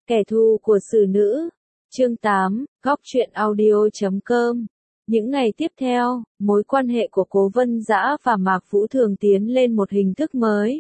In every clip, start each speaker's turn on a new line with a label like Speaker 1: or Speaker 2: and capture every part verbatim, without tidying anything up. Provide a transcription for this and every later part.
Speaker 1: Kẻ thù của xử nữ. Chương tám, góc truyện audio chấm com. Những ngày tiếp theo, mối quan hệ của Cố Vân Dã và Mạc Vũ Thường tiến lên một hình thức mới.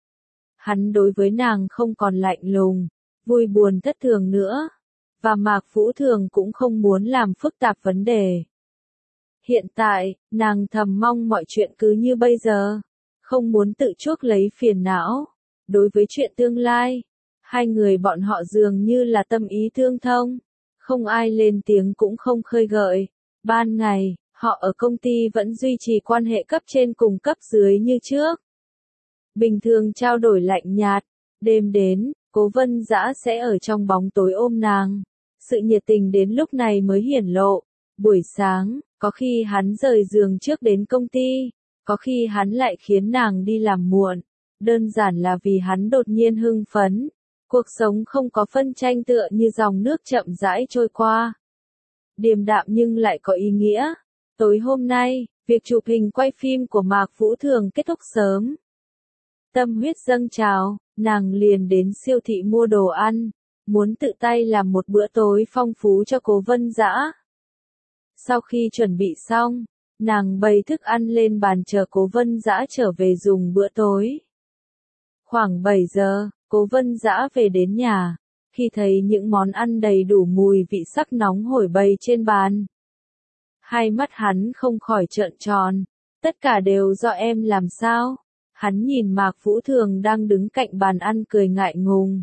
Speaker 1: Hắn đối với nàng không còn lạnh lùng, vui buồn thất thường nữa, và Mạc Vũ Thường cũng không muốn làm phức tạp vấn đề. Hiện tại, nàng thầm mong mọi chuyện cứ như bây giờ, không muốn tự chuốc lấy phiền não. Đối với chuyện tương lai, hai người bọn họ dường như là tâm ý tương thông, không ai lên tiếng cũng không khơi gợi. Ban ngày, họ ở công ty vẫn duy trì quan hệ cấp trên cùng cấp dưới như trước. Bình thường trao đổi lạnh nhạt, đêm đến, Cố Vân Dã sẽ ở trong bóng tối ôm nàng. Sự nhiệt tình đến lúc này mới hiển lộ. Buổi sáng, có khi hắn rời giường trước đến công ty, có khi hắn lại khiến nàng đi làm muộn. Đơn giản là vì hắn đột nhiên hưng phấn. Cuộc sống không có phân tranh tựa như dòng nước chậm rãi trôi qua. Điềm đạm nhưng lại có ý nghĩa. Tối hôm nay, việc chụp hình quay phim của Mạc Vũ Thường kết thúc sớm. Tâm huyết dâng trào, nàng liền đến siêu thị mua đồ ăn, muốn tự tay làm một bữa tối phong phú cho Cố Vân Dã. Sau khi chuẩn bị xong, nàng bày thức ăn lên bàn chờ Cố Vân Dã trở về dùng bữa tối. Khoảng bảy giờ, Cố Vân Dã về đến nhà, khi thấy những món ăn đầy đủ mùi vị sắc nóng hổi bày trên bàn. Hai mắt hắn không khỏi trợn tròn, tất cả đều do em làm sao? Hắn nhìn Mạc Vũ Thường đang đứng cạnh bàn ăn cười ngại ngùng.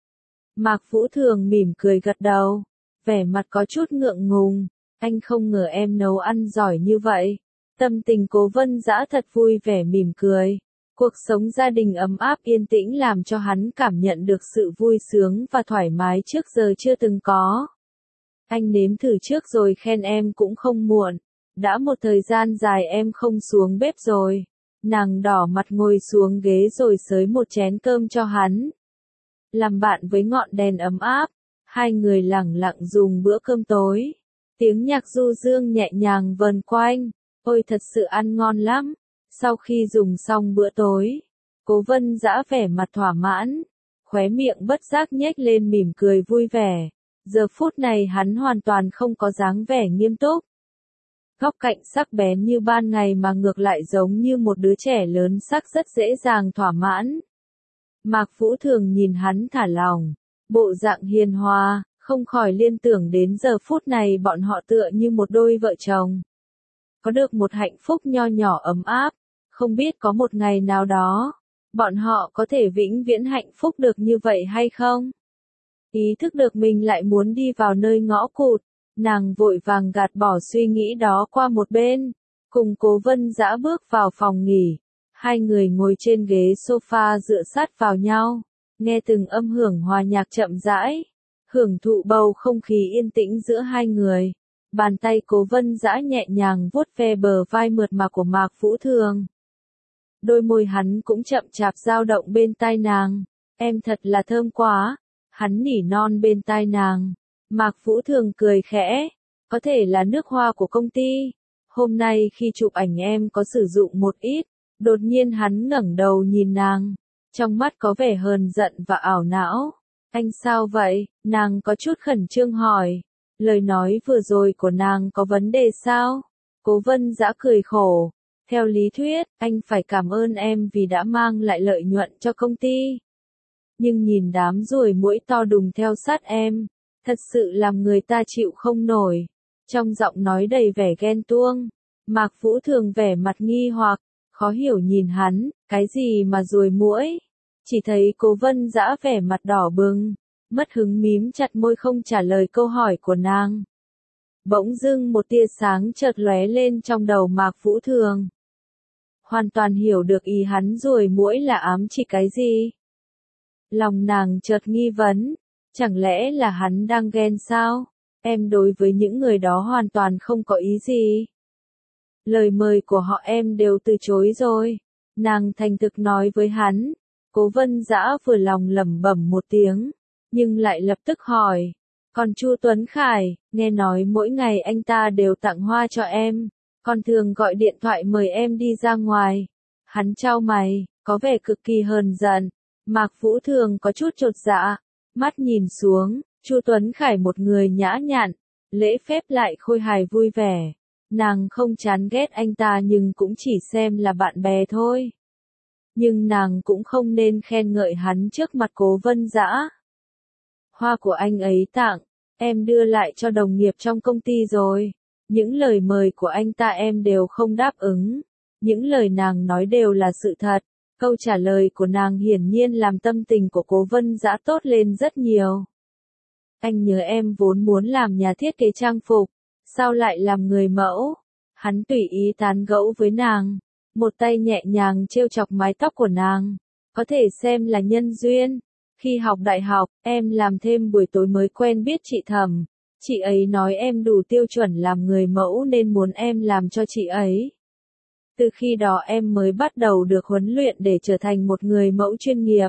Speaker 1: Mạc Vũ Thường mỉm cười gật đầu, vẻ mặt có chút ngượng ngùng, anh không ngờ em nấu ăn giỏi như vậy. Tâm tình Cố Vân Dã thật vui vẻ mỉm cười. Cuộc sống gia đình ấm áp yên tĩnh làm cho hắn cảm nhận được sự vui sướng và thoải mái trước giờ chưa từng có. Anh nếm thử trước rồi khen em cũng không muộn. Đã một thời gian dài em không xuống bếp rồi. Nàng đỏ mặt ngồi xuống ghế rồi xới một chén cơm cho hắn. Làm bạn với ngọn đèn ấm áp, hai người lẳng lặng dùng bữa cơm tối. Tiếng nhạc du dương nhẹ nhàng vần quanh, ôi thật sự ăn ngon lắm. Sau khi dùng xong bữa tối, Cố Vân Dã vẻ mặt thỏa mãn, khóe miệng bất giác nhếch lên mỉm cười vui vẻ. Giờ phút này hắn hoàn toàn không có dáng vẻ nghiêm túc. Góc cạnh sắc bén như ban ngày mà ngược lại giống như một đứa trẻ lớn sắc rất dễ dàng thỏa mãn. Mạc Vũ Thường nhìn hắn thả lỏng, bộ dạng hiền hòa, không khỏi liên tưởng đến giờ phút này bọn họ tựa như một đôi vợ chồng. Có được một hạnh phúc nho nhỏ ấm áp, không biết có một ngày nào đó, bọn họ có thể vĩnh viễn hạnh phúc được như vậy hay không? Ý thức được mình lại muốn đi vào nơi ngõ cụt, nàng vội vàng gạt bỏ suy nghĩ đó qua một bên, cùng Cố Vân Dã bước vào phòng nghỉ. Hai người ngồi trên ghế sofa dựa sát vào nhau, nghe từng âm hưởng hòa nhạc chậm rãi, hưởng thụ bầu không khí yên tĩnh giữa hai người. Bàn tay Cố Vân Dã nhẹ nhàng vuốt ve bờ vai mượt mà của Mạc Vũ Thường. Đôi môi hắn cũng chậm chạp dao động bên tai nàng. Em thật là thơm quá. Hắn nỉ non bên tai nàng. Mạc Vũ Thường cười khẽ. Có thể là nước hoa của công ty. Hôm nay khi chụp ảnh em có sử dụng một ít. Đột nhiên hắn ngẩng đầu nhìn nàng. Trong mắt có vẻ hờn giận và ảo não. Anh sao vậy? Nàng có chút khẩn trương hỏi. Lời nói vừa rồi của nàng có vấn đề sao? Cố Vân Dã cười khổ. Theo lý thuyết, anh phải cảm ơn em vì đã mang lại lợi nhuận cho công ty. Nhưng nhìn đám ruồi muỗi to đùng theo sát em, thật sự làm người ta chịu không nổi. Trong giọng nói đầy vẻ ghen tuông, Mạc Vũ Thường vẻ mặt nghi hoặc, khó hiểu nhìn hắn, cái gì mà ruồi muỗi? Chỉ thấy Cố Vân Dã vẻ mặt đỏ bừng, mất hứng mím chặt môi không trả lời câu hỏi của nàng. Bỗng dưng một tia sáng chợt lóe lên trong đầu Mạc Vũ Thường. Hoàn toàn hiểu được ý hắn ruồi muỗi là ám chỉ cái gì. Lòng nàng chợt nghi vấn, chẳng lẽ là hắn đang ghen sao? Em đối với những người đó hoàn toàn không có ý gì. Lời mời của họ em đều từ chối rồi. Nàng thành thực nói với hắn. Cố Vân Dã vừa lòng lẩm bẩm một tiếng, nhưng lại lập tức hỏi. Còn Chu Tuấn Khải, nghe nói mỗi ngày anh ta đều tặng hoa cho em, còn thường gọi điện thoại mời em đi ra ngoài. Hắn chau mày, có vẻ cực kỳ hờn giận. Mạc Vũ Thường có chút chột dạ. Mắt nhìn xuống, Chu Tuấn Khải một người nhã nhặn, lễ phép lại khôi hài vui vẻ. Nàng không chán ghét anh ta nhưng cũng chỉ xem là bạn bè thôi. Nhưng nàng cũng không nên khen ngợi hắn trước mặt Cố Vân Dã. Hoa của anh ấy tặng, em đưa lại cho đồng nghiệp trong công ty rồi. Những lời mời của anh ta em đều không đáp ứng. Những lời nàng nói đều là sự thật. Câu trả lời của nàng hiển nhiên làm tâm tình của Cố Vân Dã tốt lên rất nhiều. Anh nhớ em vốn muốn làm nhà thiết kế trang phục, sao lại làm người mẫu? Hắn tùy ý tán gẫu với nàng, một tay nhẹ nhàng trêu chọc mái tóc của nàng, có thể xem là nhân duyên. Khi học đại học, em làm thêm buổi tối mới quen biết chị Thẩm. Chị ấy nói em đủ tiêu chuẩn làm người mẫu nên muốn em làm cho chị ấy. Từ khi đó em mới bắt đầu được huấn luyện để trở thành một người mẫu chuyên nghiệp.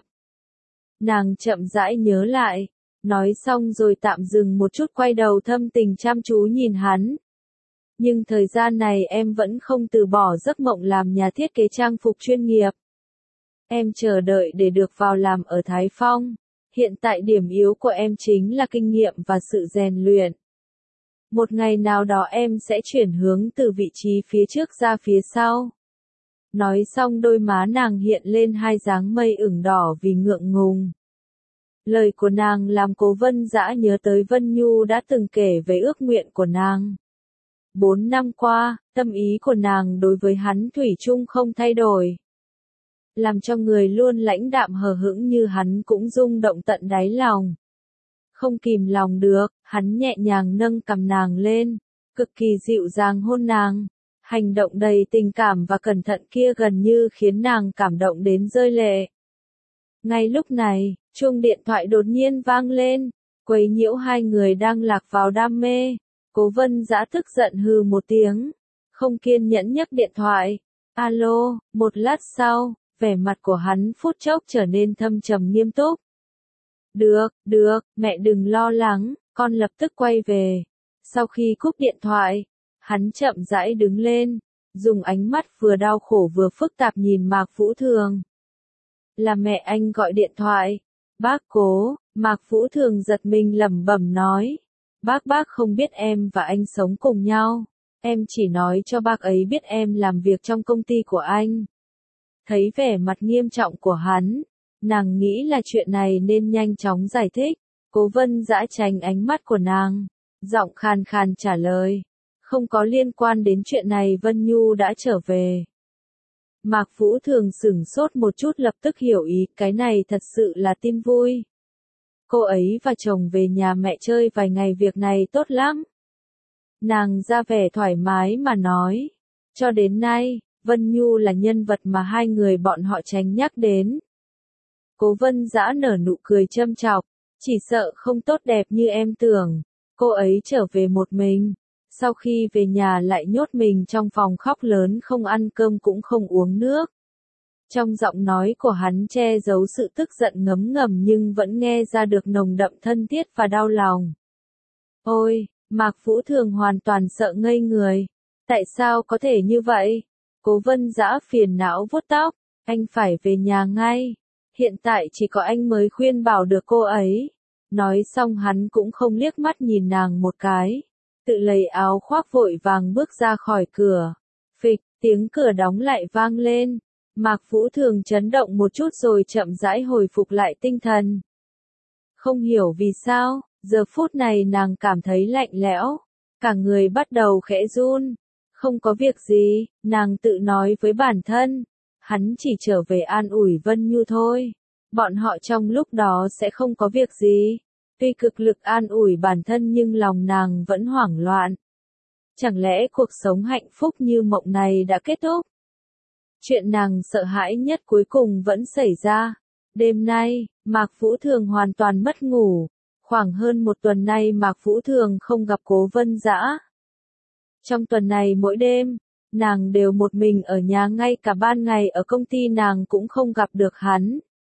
Speaker 1: Nàng chậm rãi nhớ lại, nói xong rồi tạm dừng một chút quay đầu thâm tình chăm chú nhìn hắn. Nhưng thời gian này em vẫn không từ bỏ giấc mộng làm nhà thiết kế trang phục chuyên nghiệp. Em chờ đợi để được vào làm ở Thái Phong. Hiện tại điểm yếu của em chính là kinh nghiệm và sự rèn luyện. Một ngày nào đó em sẽ chuyển hướng từ vị trí phía trước ra phía sau. Nói xong đôi má nàng hiện lên hai dáng mây ửng đỏ vì ngượng ngùng. Lời của nàng làm Cố Vân Dã nhớ tới Vân Nhu đã từng kể về ước nguyện của nàng. Bốn năm qua, tâm ý của nàng đối với hắn thủy chung không thay đổi. Làm cho người luôn lãnh đạm hờ hững như hắn cũng rung động tận đáy lòng. Không kìm lòng được, hắn nhẹ nhàng nâng cằm nàng lên, cực kỳ dịu dàng hôn nàng. Hành động đầy tình cảm và cẩn thận kia gần như khiến nàng cảm động đến rơi lệ. Ngay lúc này, chuông điện thoại đột nhiên vang lên, quấy nhiễu hai người đang lạc vào đam mê. Cố Vân Dã tức giận hừ một tiếng, không kiên nhẫn nhấc điện thoại. Alo, một lát sau, vẻ mặt của hắn phút chốc trở nên thâm trầm nghiêm túc. Được, được, mẹ đừng lo lắng, con lập tức quay về. Sau khi cúp điện thoại, hắn chậm rãi đứng lên, dùng ánh mắt vừa đau khổ vừa phức tạp nhìn Mạc Vũ Thường. Là mẹ anh gọi điện thoại. Bác Cố, Mạc Vũ Thường giật mình lẩm bẩm nói. Bác bác không biết em và anh sống cùng nhau. Em chỉ nói cho bác ấy biết em làm việc trong công ty của anh. Thấy vẻ mặt nghiêm trọng của hắn, nàng nghĩ là chuyện này nên nhanh chóng giải thích. Cố Vân Dã tránh ánh mắt của nàng, giọng khàn khàn trả lời. Không có liên quan đến chuyện này, Vân Nhu đã trở về. Mạc Vũ Thường sửng sốt một chút lập tức hiểu ý, cái này thật sự là tin vui. Cô ấy và chồng về nhà mẹ chơi vài ngày, việc này tốt lắm. Nàng ra vẻ thoải mái mà nói. Cho đến nay, Vân Nhu là nhân vật mà hai người bọn họ tránh nhắc đến. Cố Vân Dã nở nụ cười châm chọc, chỉ sợ không tốt đẹp như em tưởng. Cô ấy trở về một mình. Sau khi về nhà lại nhốt mình trong phòng khóc lớn, không ăn cơm cũng không uống nước. Trong giọng nói của hắn che giấu sự tức giận ngấm ngầm nhưng vẫn nghe ra được nồng đậm thân thiết và đau lòng. Ôi, Mạc Vũ Thường hoàn toàn sợ ngây người. Tại sao có thể như vậy? Cố Vân Dã phiền não vuốt tóc. Anh phải về nhà ngay. Hiện tại chỉ có anh mới khuyên bảo được cô ấy. Nói xong hắn cũng không liếc mắt nhìn nàng một cái. Tự lấy áo khoác vội vàng bước ra khỏi cửa. Phịch, tiếng cửa đóng lại vang lên. Mạc Vũ Thường chấn động một chút rồi chậm rãi hồi phục lại tinh thần. Không hiểu vì sao, giờ phút này nàng cảm thấy lạnh lẽo. Cả người bắt đầu khẽ run. Không có việc gì, nàng tự nói với bản thân. Hắn chỉ trở về an ủi Vân Nhu thôi. Bọn họ trong lúc đó sẽ không có việc gì. Tuy cực lực an ủi bản thân nhưng lòng nàng vẫn hoảng loạn. Chẳng lẽ cuộc sống hạnh phúc như mộng này đã kết thúc? Chuyện nàng sợ hãi nhất cuối cùng vẫn xảy ra. Đêm nay, Mạc Vũ Thường hoàn toàn mất ngủ. Khoảng hơn một tuần nay Mạc Vũ Thường không gặp Cố Vân Dã. Trong tuần này mỗi đêm, nàng đều một mình ở nhà, ngay cả ban ngày ở công ty nàng cũng không gặp được hắn.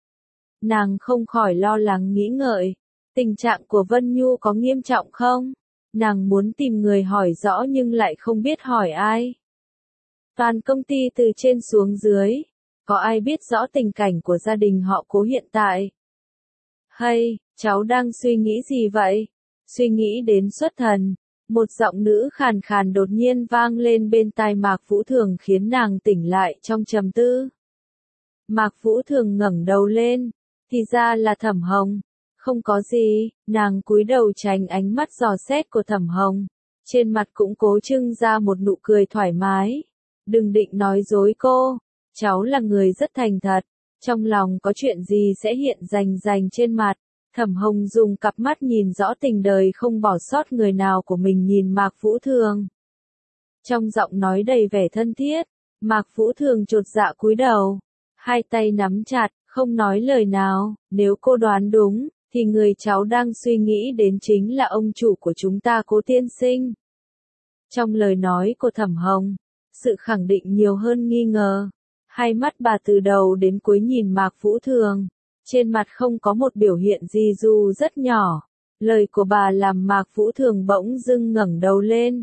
Speaker 1: Nàng không khỏi lo lắng nghĩ ngợi. Tình trạng của Vân Nhu có nghiêm trọng không? Nàng muốn tìm người hỏi rõ nhưng lại không biết hỏi ai. Toàn công ty từ trên xuống dưới, có ai biết rõ tình cảnh của gia đình họ Cố hiện tại? Hay, cháu đang suy nghĩ gì vậy? Suy nghĩ đến xuất thần. Một giọng nữ khàn khàn đột nhiên vang lên bên tai Mạc Vũ Thường khiến nàng tỉnh lại trong trầm tư. Mạc Vũ Thường ngẩng đầu lên, thì ra là Thẩm Hồng. Không có gì, nàng cúi đầu tránh ánh mắt dò xét của Thẩm Hồng. Trên mặt cũng cố trưng ra một nụ cười thoải mái. Đừng định nói dối cô, cháu là người rất thành thật, trong lòng có chuyện gì sẽ hiện rành rành trên mặt. Thẩm Hồng dùng cặp mắt nhìn rõ tình đời không bỏ sót người nào của mình nhìn Mạc Vũ Thường. Trong giọng nói đầy vẻ thân thiết, Mạc Vũ Thường chột dạ cúi đầu, hai tay nắm chặt, không nói lời nào. Nếu cô đoán đúng, thì người cháu đang suy nghĩ đến chính là ông chủ của chúng ta Cố tiên sinh. Trong lời nói của Thẩm Hồng, sự khẳng định nhiều hơn nghi ngờ. Hai mắt bà từ đầu đến cuối nhìn Mạc Vũ Thường, trên mặt không có một biểu hiện gì dù rất nhỏ. Lời của bà làm Mạc Vũ Thường bỗng dưng ngẩng đầu lên.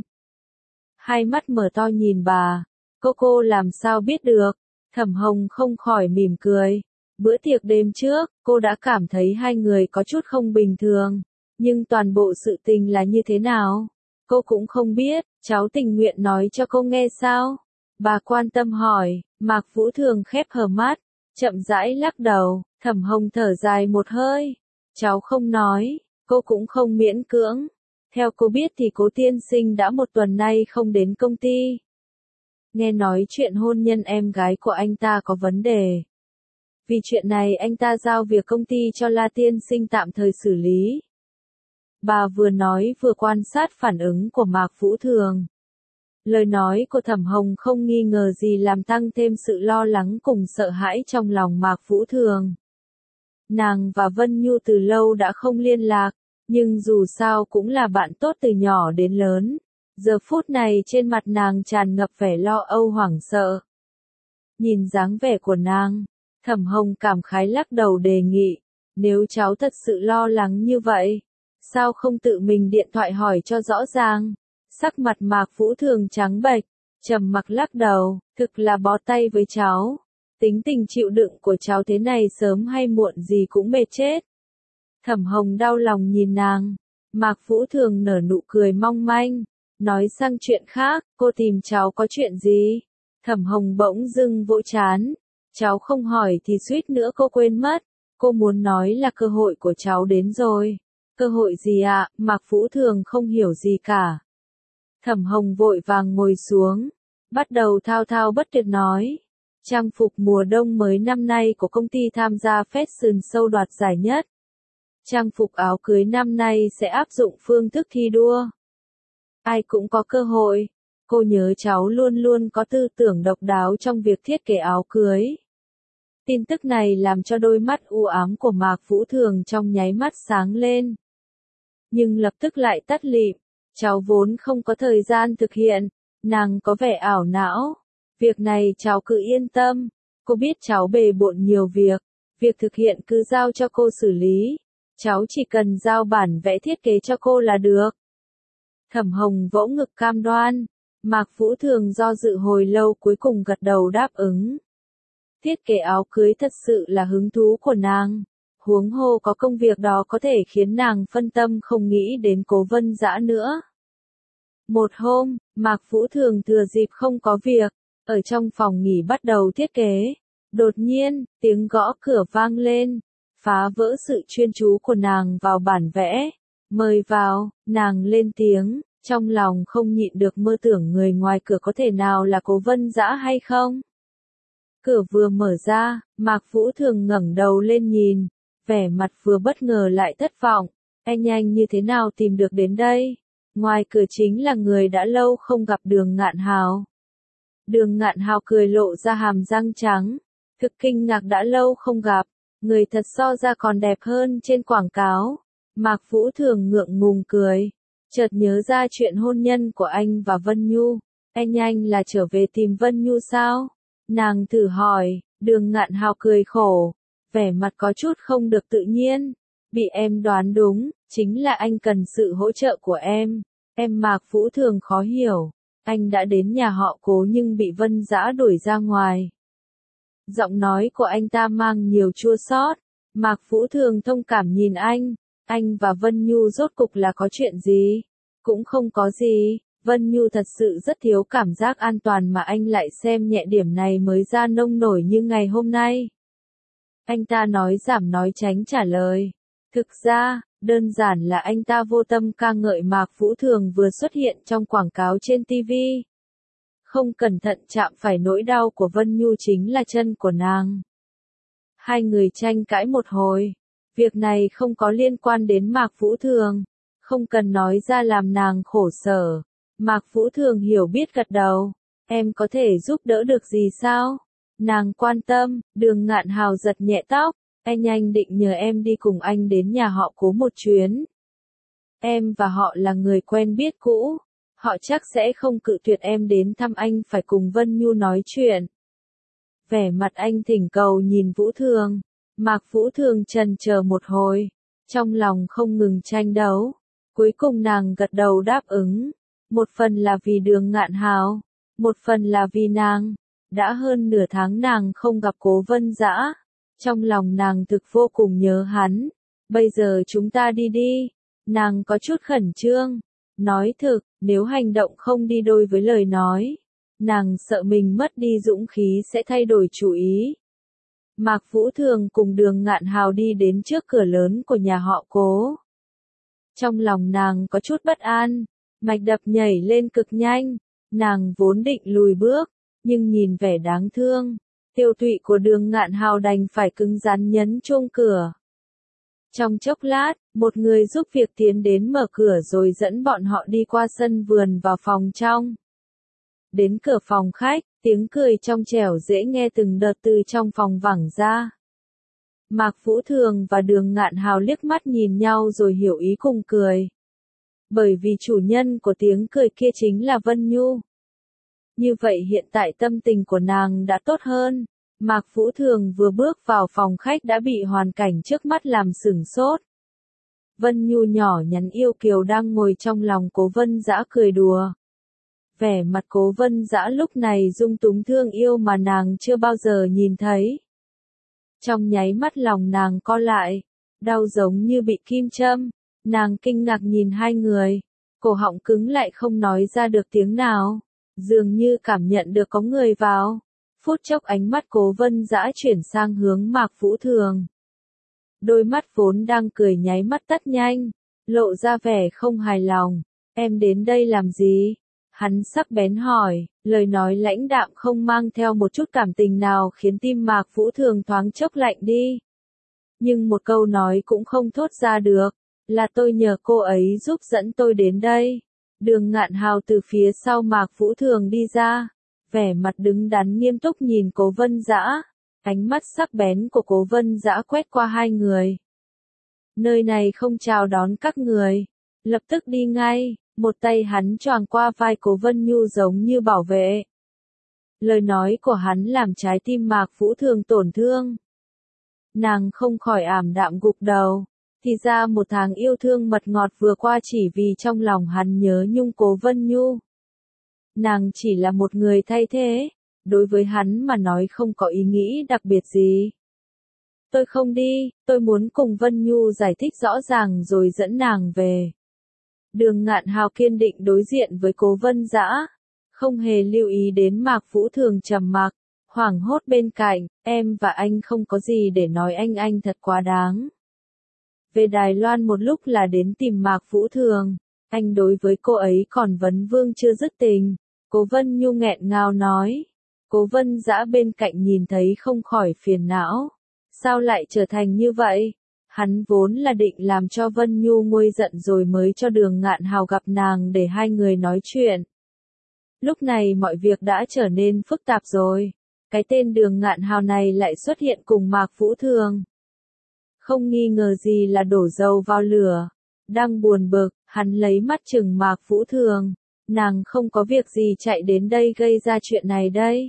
Speaker 1: Hai mắt mở to nhìn bà, cô cô làm sao biết được? Thẩm Hồng không khỏi mỉm cười. Bữa tiệc đêm trước, cô đã cảm thấy hai người có chút không bình thường, nhưng toàn bộ sự tình là như thế nào? Cô cũng không biết, cháu tình nguyện nói cho cô nghe sao? Bà quan tâm hỏi. Mạc Vũ Thường khép hờ mắt, chậm rãi lắc đầu. Thẩm Hồng thở dài một hơi. Cháu không nói, cô cũng không miễn cưỡng. Theo cô biết thì Cố tiên sinh đã một tuần nay không đến công ty. Nghe nói chuyện hôn nhân em gái của anh ta có vấn đề. Vì chuyện này anh ta giao việc công ty cho La tiên sinh tạm thời xử lý. Bà vừa nói vừa quan sát phản ứng của Mạc Vũ Thường. Lời nói của Thẩm Hồng không nghi ngờ gì làm tăng thêm sự lo lắng cùng sợ hãi trong lòng Mạc Vũ Thường. Nàng và Vân Nhu từ lâu đã không liên lạc, nhưng dù sao cũng là bạn tốt từ nhỏ đến lớn. Giờ phút này trên mặt nàng tràn ngập vẻ lo âu hoảng sợ. Nhìn dáng vẻ của nàng, Thẩm Hồng cảm khái lắc đầu đề nghị, nếu cháu thật sự lo lắng như vậy, sao không tự mình điện thoại hỏi cho rõ ràng? Sắc mặt Mạc Vũ Thường trắng bệch, trầm mặc lắc đầu, thực là bó tay với cháu. Tính tình chịu đựng của cháu thế này sớm hay muộn gì cũng mệt chết. Thẩm Hồng đau lòng nhìn nàng, Mạc Vũ Thường nở nụ cười mong manh, nói sang chuyện khác, cô tìm cháu có chuyện gì? Thẩm Hồng bỗng dưng vỗ chán, cháu không hỏi thì suýt nữa cô quên mất, cô muốn nói là cơ hội của cháu đến rồi. Cơ hội gì ạ? Mạc Vũ Thường không hiểu gì cả. Thẩm Hồng vội vàng ngồi xuống, bắt đầu thao thao bất tuyệt nói. Trang phục mùa đông mới năm nay của công ty tham gia Fashion Show đoạt giải nhất. Trang phục áo cưới năm nay sẽ áp dụng phương thức thi đua. Ai cũng có cơ hội. Cô nhớ cháu luôn luôn có tư tưởng độc đáo trong việc thiết kế áo cưới. Tin tức này làm cho đôi mắt u ám của Mạc Vũ Thường trong nháy mắt sáng lên. Nhưng lập tức lại tắt lịm. Cháu vốn không có thời gian thực hiện, nàng có vẻ ảo não. Việc này cháu cứ yên tâm, cô biết cháu bề bộn nhiều việc, việc thực hiện cứ giao cho cô xử lý. Cháu chỉ cần giao bản vẽ thiết kế cho cô là được. Thẩm Hồng vỗ ngực cam đoan, Mạc Vũ Thường do dự hồi lâu cuối cùng gật đầu đáp ứng. Thiết kế áo cưới thật sự là hứng thú của nàng. Huống hồ có công việc đó có thể khiến nàng phân tâm không nghĩ đến Cố Vân Dã nữa. Một hôm, Mạc Vũ Thường thừa dịp không có việc, ở trong phòng nghỉ bắt đầu thiết kế. Đột nhiên, tiếng gõ cửa vang lên, phá vỡ sự chuyên chú của nàng vào bản vẽ. Mời vào, nàng lên tiếng, trong lòng không nhịn được mơ tưởng người ngoài cửa có thể nào là Cố Vân Dã hay không. Cửa vừa mở ra, Mạc Vũ Thường ngẩng đầu lên nhìn, vẻ mặt vừa bất ngờ lại thất vọng. Anh anh như thế nào tìm được đến đây? Ngoài cửa chính là người đã lâu không gặp Đường Ngạn Hào. Đường Ngạn Hào cười lộ ra hàm răng trắng, thực kinh ngạc đã lâu không gặp, người thật so ra còn đẹp hơn trên quảng cáo. Mạc Vũ Thường ngượng ngùng cười, chợt nhớ ra chuyện hôn nhân của anh và Vân Nhu. Anh anh là trở về tìm Vân Nhu sao? Nàng thử hỏi. Đường Ngạn Hào cười khổ, vẻ mặt có chút không được tự nhiên. Bị em đoán đúng, chính là anh cần sự hỗ trợ của em. Em Mạc Vũ Thường khó hiểu, anh đã đến nhà họ Cố nhưng bị Vân Dã đuổi ra ngoài. Giọng nói của anh ta mang nhiều chua xót, Mạc Vũ Thường thông cảm nhìn anh, anh và Vân Nhu rốt cục là có chuyện gì? Cũng không có gì, Vân Nhu thật sự rất thiếu cảm giác an toàn mà anh lại xem nhẹ điểm này mới ra nông nổi như ngày hôm nay. Anh ta nói giảm nói tránh trả lời. Thực ra, đơn giản là anh ta vô tâm ca ngợi Mạc Vũ Thường vừa xuất hiện trong quảng cáo trên ti vi. Không cẩn thận chạm phải nỗi đau của Vân Nhu chính là chân của nàng. Hai người tranh cãi một hồi. Việc này không có liên quan đến Mạc Vũ Thường. Không cần nói ra làm nàng khổ sở. Mạc Vũ Thường hiểu biết gật đầu. Em có thể giúp đỡ được gì sao? Nàng quan tâm, Đường Ngạn Hào giật nhẹ tóc. Anh anh định nhờ em đi cùng anh đến nhà họ Cố một chuyến. Em và họ là người quen biết cũ. Họ chắc sẽ không cự tuyệt em đến thăm anh phải cùng Vân Nhu nói chuyện. Vẻ mặt anh thỉnh cầu nhìn Vũ Thường. Mạc Vũ Thường chần chờ một hồi. Trong lòng không ngừng tranh đấu. Cuối cùng nàng gật đầu đáp ứng. Một phần là vì Đường Ngạn Hào. Một phần là vì nàng. Đã hơn nửa tháng nàng không gặp Cố Vân Dã. Trong lòng nàng thực vô cùng nhớ hắn. Bây giờ chúng ta đi đi. Nàng có chút khẩn trương. Nói thực, nếu hành động không đi đôi với lời nói. Nàng sợ mình mất đi dũng khí sẽ thay đổi chủ ý. Mạc Vũ Thường cùng Đường Ngạn Hào đi đến trước cửa lớn của nhà họ Cố. Trong lòng nàng có chút bất an. Mạch đập nhảy lên cực nhanh. Nàng vốn định lùi bước. Nhưng nhìn vẻ đáng thương. Tiêu tụy của Đường Ngạn Hào đành phải cứng rắn nhấn chuông cửa. Trong chốc lát, một người giúp việc tiến đến mở cửa rồi dẫn bọn họ đi qua sân vườn vào phòng trong. Đến cửa phòng khách, tiếng cười trong trẻo dễ nghe từng đợt từ trong phòng vẳng ra. Mạc Vũ Thường và Đường Ngạn Hào liếc mắt nhìn nhau rồi hiểu ý cùng cười. Bởi vì chủ nhân của tiếng cười kia chính là Vân Nhu. Như vậy hiện tại tâm tình của nàng đã tốt hơn. Mạc Vũ Thường vừa bước vào phòng khách đã bị hoàn cảnh trước mắt làm sửng sốt. Vân Nhu nhỏ nhắn yêu kiều đang ngồi trong lòng Cố Vân Dã cười đùa. Vẻ mặt Cố Vân Dã lúc này dung túng thương yêu mà nàng chưa bao giờ nhìn thấy. Trong nháy mắt lòng nàng co lại, đau giống như bị kim châm, nàng kinh ngạc nhìn hai người, cổ họng cứng lại không nói ra được tiếng nào, dường như cảm nhận được có người vào. Phút chốc ánh mắt Cố Vân Dã chuyển sang hướng Mạc Vũ Thường. Đôi mắt vốn đang cười nháy mắt tắt nhanh, lộ ra vẻ không hài lòng. Em đến đây làm gì? Hắn sắc bén hỏi, lời nói lãnh đạm không mang theo một chút cảm tình nào khiến tim Mạc Vũ Thường thoáng chốc lạnh đi. Nhưng một câu nói cũng không thốt ra được, là tôi nhờ cô ấy giúp dẫn tôi đến đây. Đường Ngạn Hào từ phía sau Mạc Vũ Thường đi ra, vẻ mặt đứng đắn nghiêm túc nhìn Cố Vân Dã, ánh mắt sắc bén của Cố Vân Dã quét qua hai người. Nơi này không chào đón các người, lập tức đi ngay. Một tay hắn choàng qua vai Cố Vân Nhu giống như bảo vệ. Lời nói của hắn làm trái tim Mạc Vũ Thường tổn thương. Nàng không khỏi ảm đạm gục đầu. Thì ra một tháng yêu thương mật ngọt vừa qua chỉ vì trong lòng hắn nhớ nhung Cố Vân Nhu. Nàng chỉ là một người thay thế. Đối với hắn mà nói không có ý nghĩ đặc biệt gì. Tôi không đi, tôi muốn cùng Vân Nhu giải thích rõ ràng rồi dẫn nàng về. Đường Ngạn Hào kiên định đối diện với Cố Vân Dã, không hề lưu ý đến Mạc Vũ Thường trầm mặc, hoảng hốt bên cạnh, em và anh không có gì để nói, anh anh thật quá đáng. Về Đài Loan một lúc là đến tìm Mạc Vũ Thường, anh đối với cô ấy còn vấn vương chưa dứt tình. Cố Vân Nhu nghẹn ngào nói. Cố Vân Dã bên cạnh nhìn thấy không khỏi phiền não. Sao lại trở thành như vậy? Hắn vốn là định làm cho Vân Nhu nguôi giận rồi mới cho Đường Ngạn Hào gặp nàng để hai người nói chuyện. Lúc này mọi việc đã trở nên phức tạp rồi. Cái tên Đường Ngạn Hào này lại xuất hiện cùng Mạc Vũ Thường. Không nghi ngờ gì là đổ dầu vào lửa. Đang buồn bực, hắn lấy mắt chừng Mạc Vũ Thường. Nàng không có việc gì chạy đến đây gây ra chuyện này đây.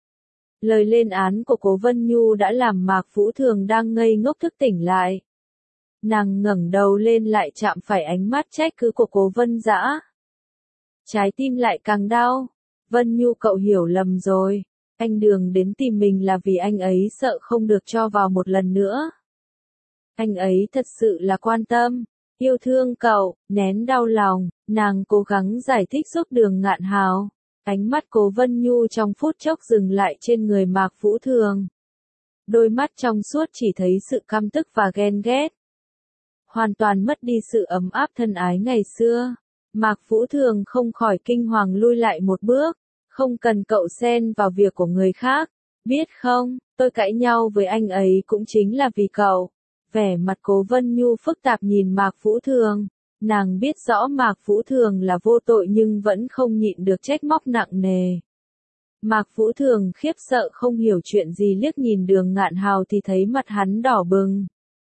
Speaker 1: Lời lên án của Cố Vân Nhu đã làm Mạc Vũ Thường đang ngây ngốc thức tỉnh lại. Nàng ngẩng đầu lên lại chạm phải ánh mắt trách cứ của Cố Vân Dã. Trái tim lại càng đau. Vân Nhu cậu hiểu lầm rồi. Anh Đường đến tìm mình là vì anh ấy sợ không được cho vào một lần nữa. Anh ấy thật sự là quan tâm, yêu thương cậu, nén đau lòng, nàng cố gắng giải thích giúp Đường Ngạn Hào. Ánh mắt Cố Vân Nhu trong phút chốc dừng lại trên người Mạc Vũ Thường. Đôi mắt trong suốt chỉ thấy sự căm tức và ghen ghét. Hoàn toàn mất đi sự ấm áp thân ái ngày xưa. Mạc Vũ Thường không khỏi kinh hoàng lui lại một bước. Không cần cậu xen vào việc của người khác. Biết không, tôi cãi nhau với anh ấy cũng chính là vì cậu. Vẻ mặt Cố Vân Nhu phức tạp nhìn Mạc Vũ Thường. Nàng biết rõ Mạc Vũ Thường là vô tội nhưng vẫn không nhịn được trách móc nặng nề. Mạc Vũ Thường khiếp sợ không hiểu chuyện gì liếc nhìn Đường Ngạn Hào thì thấy mặt hắn đỏ bừng.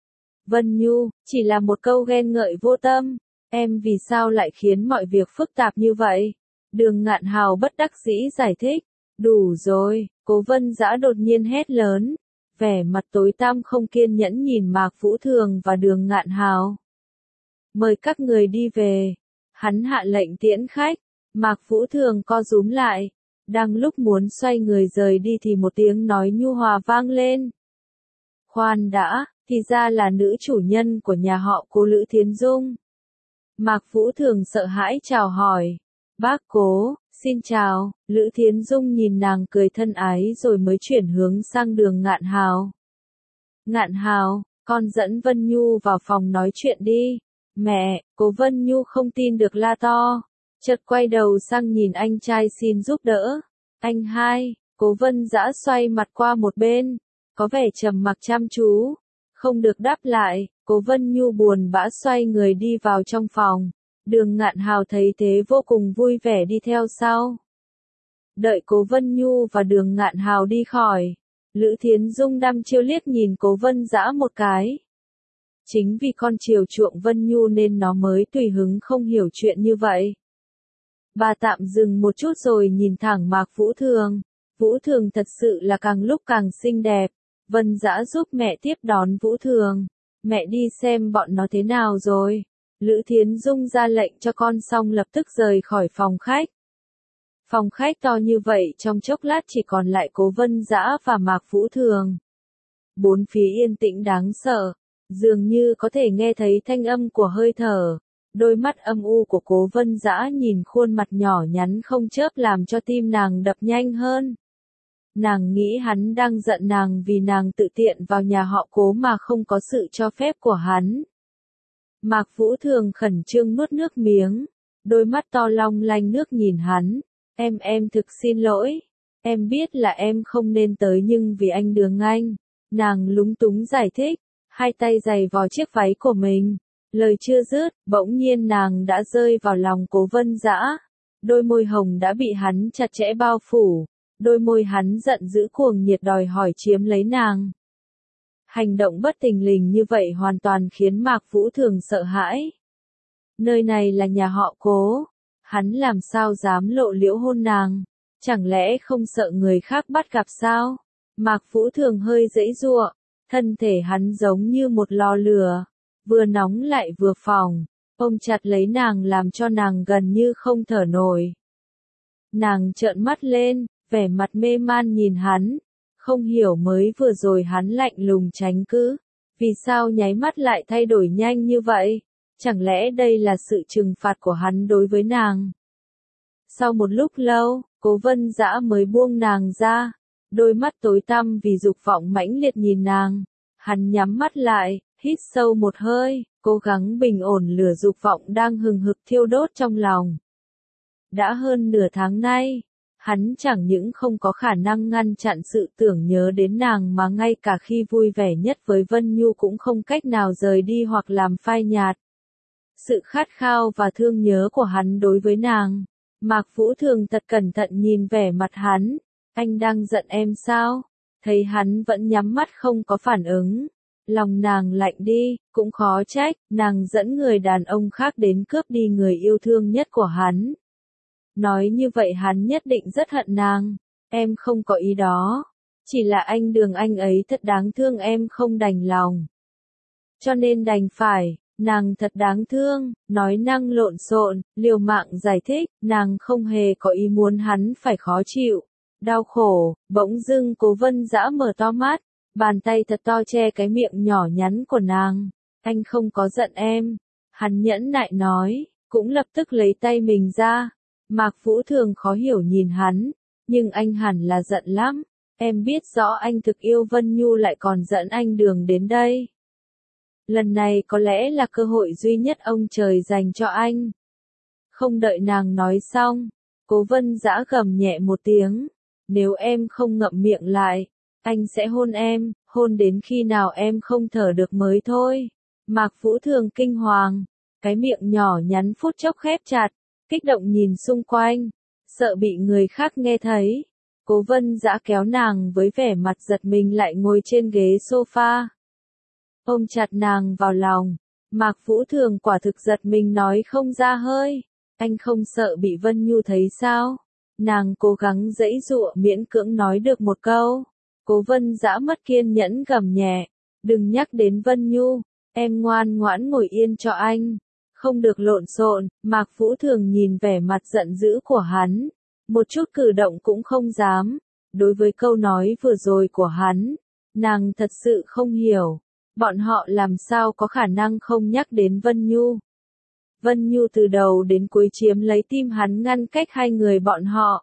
Speaker 1: Vân Nhu, chỉ là một câu ghen ngợi vô tâm, em vì sao lại khiến mọi việc phức tạp như vậy? Đường Ngạn Hào bất đắc dĩ giải thích. Đủ rồi, Cố Vân Dã đột nhiên hét lớn. Vẻ mặt tối tăm không kiên nhẫn nhìn Mạc Vũ Thường và Đường Ngạn Hào. Mời các người đi về. Hắn hạ lệnh tiễn khách. Mạc Vũ Thường co rúm lại. Đang lúc muốn xoay người rời đi thì một tiếng nói nhu hòa vang lên. Khoan đã, thì ra là nữ chủ nhân của nhà họ Cố Lữ Thiến Dung. Mạc Vũ Thường sợ hãi chào hỏi. Bác Cố, xin chào. Lữ Thiến Dung nhìn nàng cười thân ái rồi mới chuyển hướng sang Đường Ngạn Hào. Ngạn Hào, con dẫn Vân Nhu vào phòng nói chuyện đi. Mẹ, Cố Vân Nhu không tin được la to. Chợt quay đầu sang nhìn anh trai xin giúp đỡ. Anh hai, Cố Vân Dã xoay mặt qua một bên, có vẻ trầm mặc chăm chú. Không được đáp lại, Cố Vân Nhu buồn bã xoay người đi vào trong phòng. Đường Ngạn Hào thấy thế vô cùng vui vẻ đi theo sau. Đợi Cố Vân Nhu và Đường Ngạn Hào đi khỏi, Lữ Thiến Dung đăm chiêu liếc nhìn Cố Vân Dã một cái. Chính vì con chiều chuộng Vân Nhu nên nó mới tùy hứng không hiểu chuyện như vậy. Bà tạm dừng một chút rồi nhìn thẳng Mạc Vũ Thường. Vũ Thường thật sự là càng lúc càng xinh đẹp. Vân Dã giúp mẹ tiếp đón Vũ Thường. Mẹ đi xem bọn nó thế nào rồi. Lữ Thiến Dung ra lệnh cho con xong lập tức rời khỏi phòng khách. Phòng khách to như vậy trong chốc lát chỉ còn lại Cố Vân Dã và Mạc Vũ Thường. Bốn phía yên tĩnh đáng sợ. Dường như có thể nghe thấy thanh âm của hơi thở. Đôi mắt âm u của Cố Vân Dã nhìn khuôn mặt nhỏ nhắn không chớp làm cho tim nàng đập nhanh hơn. Nàng nghĩ hắn đang giận nàng vì nàng tự tiện vào nhà họ Cố mà không có sự cho phép của hắn. Mạc Vũ Thường khẩn trương nuốt nước miếng, đôi mắt to long lanh nước nhìn hắn. Em em thực xin lỗi, em biết là em không nên tới nhưng vì anh Đường Anh. Nàng lúng túng giải thích, hai tay giày vò chiếc váy của mình. Lời chưa dứt, bỗng nhiên nàng đã rơi vào lòng Cố Vân Dã. Đôi môi hồng đã bị hắn chặt chẽ bao phủ. Đôi môi hắn giận dữ cuồng nhiệt đòi hỏi chiếm lấy nàng. Hành động bất thình lình như vậy hoàn toàn khiến Mạc Vũ Thường sợ hãi. Nơi này là nhà họ Cố. Hắn làm sao dám lộ liễu hôn nàng? Chẳng lẽ không sợ người khác bắt gặp sao? Mạc Vũ Thường hơi giãy giụa. Thân thể hắn giống như một lò lửa. Vừa nóng lại vừa phồng, ôm chặt lấy nàng làm cho nàng gần như không thở nổi. Nàng trợn mắt lên, vẻ mặt mê man nhìn hắn, không hiểu mới vừa rồi hắn lạnh lùng tránh cứ, vì sao nháy mắt lại thay đổi nhanh như vậy, chẳng lẽ đây là sự trừng phạt của hắn đối với nàng. Sau một lúc lâu, Cố Vân Dã mới buông nàng ra, đôi mắt tối tăm vì dục vọng mãnh liệt nhìn nàng, hắn nhắm mắt lại. Hít sâu một hơi, cố gắng bình ổn lửa dục vọng đang hừng hực thiêu đốt trong lòng. Đã hơn nửa tháng nay, hắn chẳng những không có khả năng ngăn chặn sự tưởng nhớ đến nàng mà ngay cả khi vui vẻ nhất với Vân Nhu cũng không cách nào rời đi hoặc làm phai nhạt. Sự khát khao và thương nhớ của hắn đối với nàng. Mạc Vũ Thường thật cẩn thận nhìn vẻ mặt hắn. Anh đang giận em sao? Thấy hắn vẫn nhắm mắt không có phản ứng. Lòng nàng lạnh đi, cũng khó trách, nàng dẫn người đàn ông khác đến cướp đi người yêu thương nhất của hắn. Nói như vậy hắn nhất định rất hận nàng, em không có ý đó, chỉ là anh Đường Anh ấy thật đáng thương em không đành lòng. Cho nên đành phải, nàng thật đáng thương, nói năng lộn xộn, liều mạng giải thích, nàng không hề có ý muốn hắn phải khó chịu, đau khổ, bỗng dưng Cố Vân Dã mở to mắt. Bàn tay thật to che cái miệng nhỏ nhắn của nàng. Anh không có giận em. Hắn nhẫn nại nói, cũng lập tức lấy tay mình ra. Mạc Vũ Thường khó hiểu nhìn hắn, nhưng anh hẳn là giận lắm. Em biết rõ anh thực yêu Vân Nhu lại còn dẫn anh đường đến đây. Lần này có lẽ là cơ hội duy nhất ông trời dành cho anh. Không đợi nàng nói xong, Cố Vân Dã gầm nhẹ một tiếng. Nếu em không ngậm miệng lại, anh sẽ hôn em, hôn đến khi nào em không thở được mới thôi. Mạc Vũ Thường kinh hoàng, cái miệng nhỏ nhắn phút chốc khép chặt, kích động nhìn xung quanh, sợ bị người khác nghe thấy. Cố Vân Dã kéo nàng với vẻ mặt giật mình lại ngồi trên ghế sofa. Ôm chặt nàng vào lòng, Mạc Vũ Thường quả thực giật mình nói không ra hơi. Anh không sợ bị Vân Nhu thấy sao? Nàng cố gắng giãy giụa miễn cưỡng nói được một câu. Cố Vân Dã mất kiên nhẫn gầm nhẹ, đừng nhắc đến Vân Nhu, em ngoan ngoãn ngồi yên cho anh, không được lộn xộn. Mạc Vũ Thường nhìn vẻ mặt giận dữ của hắn, một chút cử động cũng không dám. Đối với câu nói vừa rồi của hắn, nàng thật sự không hiểu, bọn họ làm sao có khả năng không nhắc đến Vân Nhu. Vân Nhu từ đầu đến cuối chiếm lấy tim hắn ngăn cách hai người bọn họ.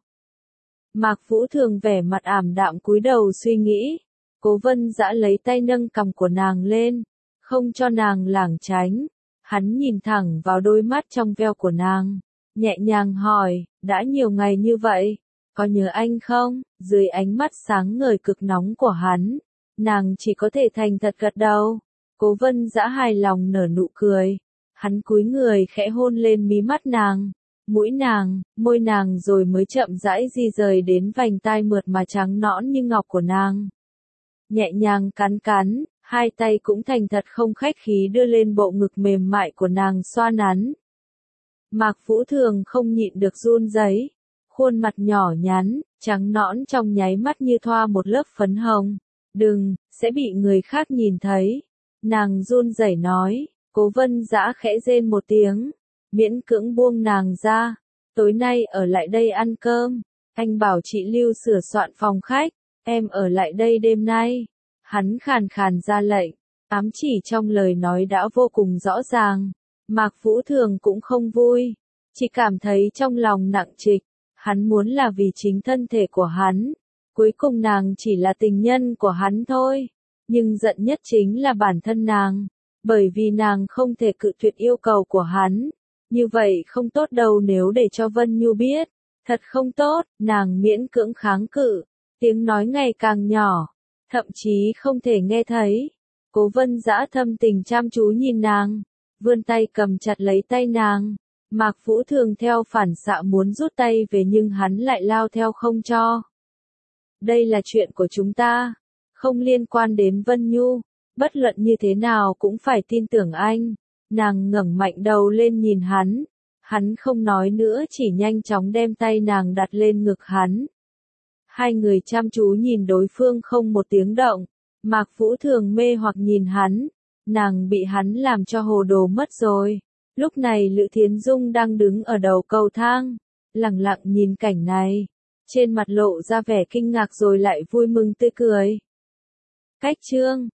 Speaker 1: Mạc Vũ Thường vẻ mặt ảm đạm cúi đầu suy nghĩ. Cố Vân Dã lấy tay nâng cằm của nàng lên, không cho nàng lảng tránh. Hắn nhìn thẳng vào đôi mắt trong veo của nàng, nhẹ nhàng hỏi, đã nhiều ngày như vậy, có nhớ anh không? Dưới ánh mắt sáng ngời cực nóng của hắn, nàng chỉ có thể thành thật gật đầu. Cố Vân Dã hài lòng nở nụ cười. Hắn cúi người khẽ hôn lên mí mắt nàng, mũi nàng, môi nàng rồi mới chậm rãi di rời đến vành tai mượt mà trắng nõn như ngọc của nàng. Nhẹ nhàng cắn cắn, hai tay cũng thành thật không khách khí đưa lên bộ ngực mềm mại của nàng xoa nắn. Mạc Vũ Thường không nhịn được run rẩy, khuôn mặt nhỏ nhắn, trắng nõn trong nháy mắt như thoa một lớp phấn hồng. Đừng, sẽ bị người khác nhìn thấy. Nàng run rẩy nói. Cố Vân Dã khẽ rên một tiếng, miễn cưỡng buông nàng ra. Tối nay ở lại đây ăn cơm, anh bảo chị Lưu sửa soạn phòng khách, em ở lại đây đêm nay. Hắn khàn khàn ra lệnh, ám chỉ trong lời nói đã vô cùng rõ ràng. Mạc Vũ Thường cũng không vui, chỉ cảm thấy trong lòng nặng trịch. Hắn muốn là vì chính thân thể của hắn, cuối cùng nàng chỉ là tình nhân của hắn thôi. Nhưng giận nhất chính là bản thân nàng. Bởi vì nàng không thể cự tuyệt yêu cầu của hắn. Như vậy không tốt đâu nếu để cho Vân Nhu biết. Thật không tốt, nàng miễn cưỡng kháng cự. Tiếng nói ngày càng nhỏ, thậm chí không thể nghe thấy. Cố Vân Dã thâm tình chăm chú nhìn nàng, vươn tay cầm chặt lấy tay nàng. Mạc Vũ Thường theo phản xạ muốn rút tay về nhưng hắn lại lao theo không cho. Đây là chuyện của chúng ta, không liên quan đến Vân Nhu. Bất luận như thế nào cũng phải tin tưởng anh. Nàng ngẩng mạnh đầu lên nhìn hắn. Hắn không nói nữa chỉ nhanh chóng đem tay nàng đặt lên ngực hắn. Hai người chăm chú nhìn đối phương không một tiếng động. Mạc Vũ Thường mê hoặc nhìn hắn. Nàng bị hắn làm cho hồ đồ mất rồi. Lúc này Lữ Thiến Dung đang đứng ở đầu cầu thang, lặng lặng nhìn cảnh này. Trên mặt lộ ra vẻ kinh ngạc rồi lại vui mừng tươi cười. Cách chương